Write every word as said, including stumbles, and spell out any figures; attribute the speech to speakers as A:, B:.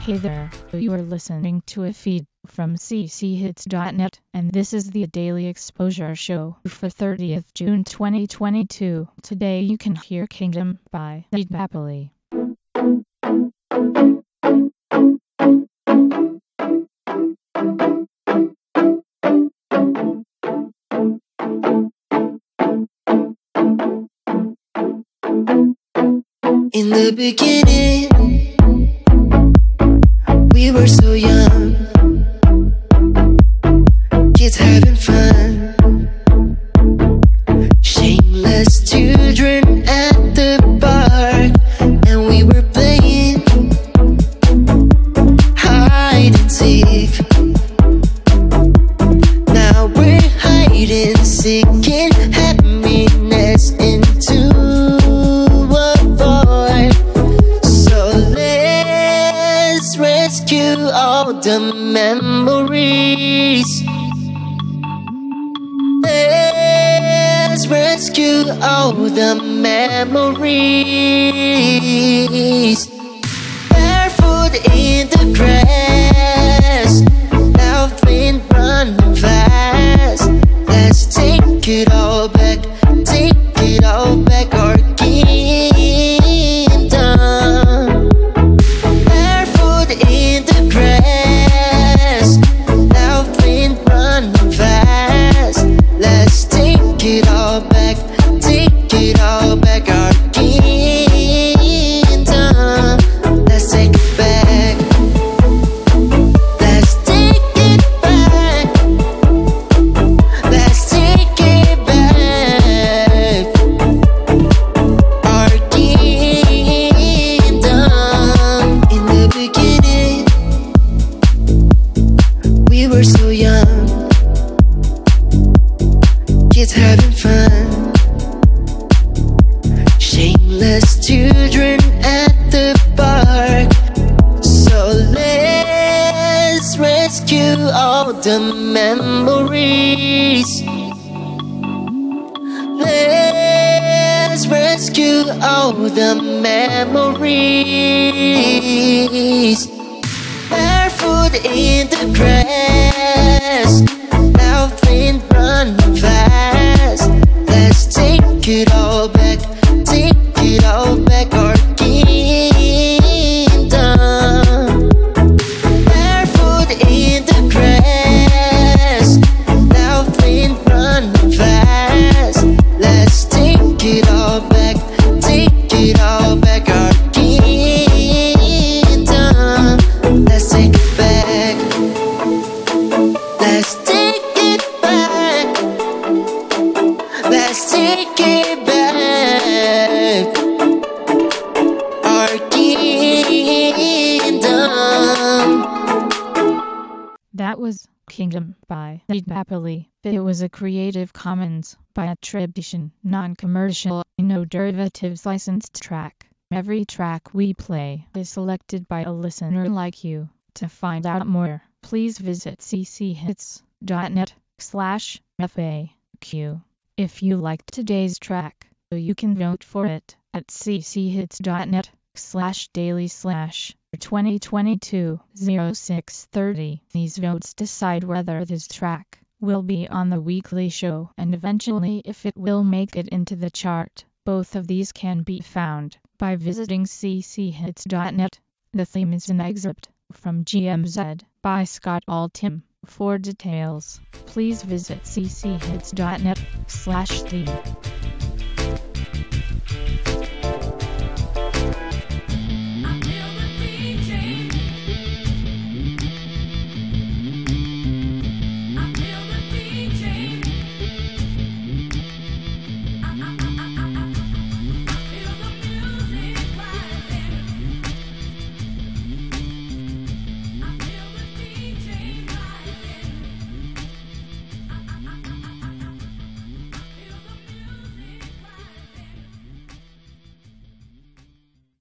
A: Hey there, you are listening to a feed from c c hits dot net, and this is the Daily Exposure Show for thirtieth June twenty twenty-two. Today you can hear Kingdom by Ed Napoli.
B: In the beginning, we were so young, kids having fun, shameless children at the park, and we were playing hide and seek. Now we're hiding, seeking happiness into all the memories. Let's rescue all the memories. Barefoot in the grass, laughing, running fast. Let's take it all back, take it all back, our kingdom. Barefoot in the grass, laughing, running fast. Let's take it all back, take it all back, our kingdom. Let's take it back, let's take it back, let's take it back, our kingdom. In the beginning, we were so young, kids having fun, shameless children at the park. So let's rescue all the memories. Let's rescue all the memories. Barefoot in the grass, laughing, running fast. Let's take it all back, take it all back, our kingdom. Barefoot in the grass, laughing, running fast. Let's take it all back, take it all back, our kingdom. Let's take it back, let's take it back, let's take it back, our kingdom.
A: That was Kingdom by Ed Napoli. It was a Creative Commons by attribution, non-commercial, no derivatives licensed track. Every track we play is selected by a listener like you. To find out more, please visit c c hits dot net slash F A Q. If you liked today's track, you can vote for it at c c hits dot net slash daily slash twenty twenty-two oh six thirty. These votes decide whether this track will be on the weekly show and eventually if it will make it into the chart. Both of these can be found by visiting c c hits dot net. The theme is an excerpt from G M Z by Scott Altham. For details, please visit c c hits dot net slash theme.